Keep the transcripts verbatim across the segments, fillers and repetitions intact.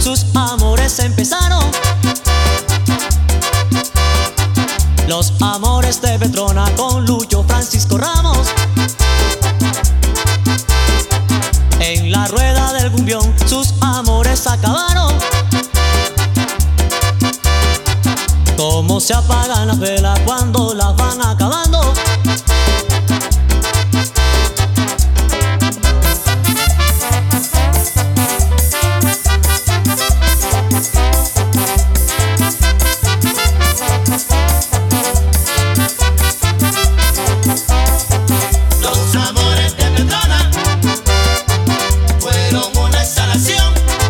sus amores empezaron. Los amores de Petrona con Lucho Francisco Ramos. En la rueda del cumbión sus amores acabaron. Cómo se apagan las velas cuando las van acabando. Los amores de Petrona fueron una instalación.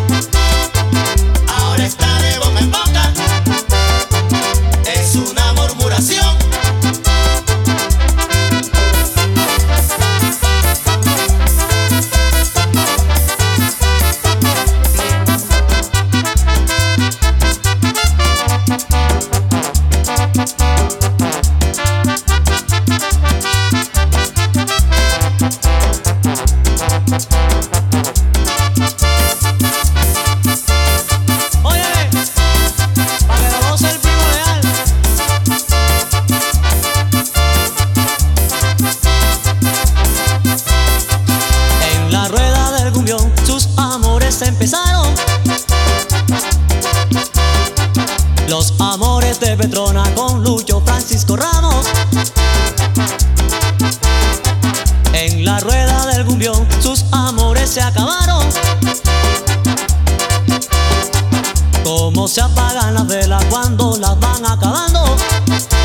Ahora está de boca en boca. Es una murmuración. Sus amores empezaron. Los amores de Petrona con Lucho Francisco Ramos. En la rueda del cumbión sus amores se acabaron. Cómo se apagan las velas cuando las van acabando.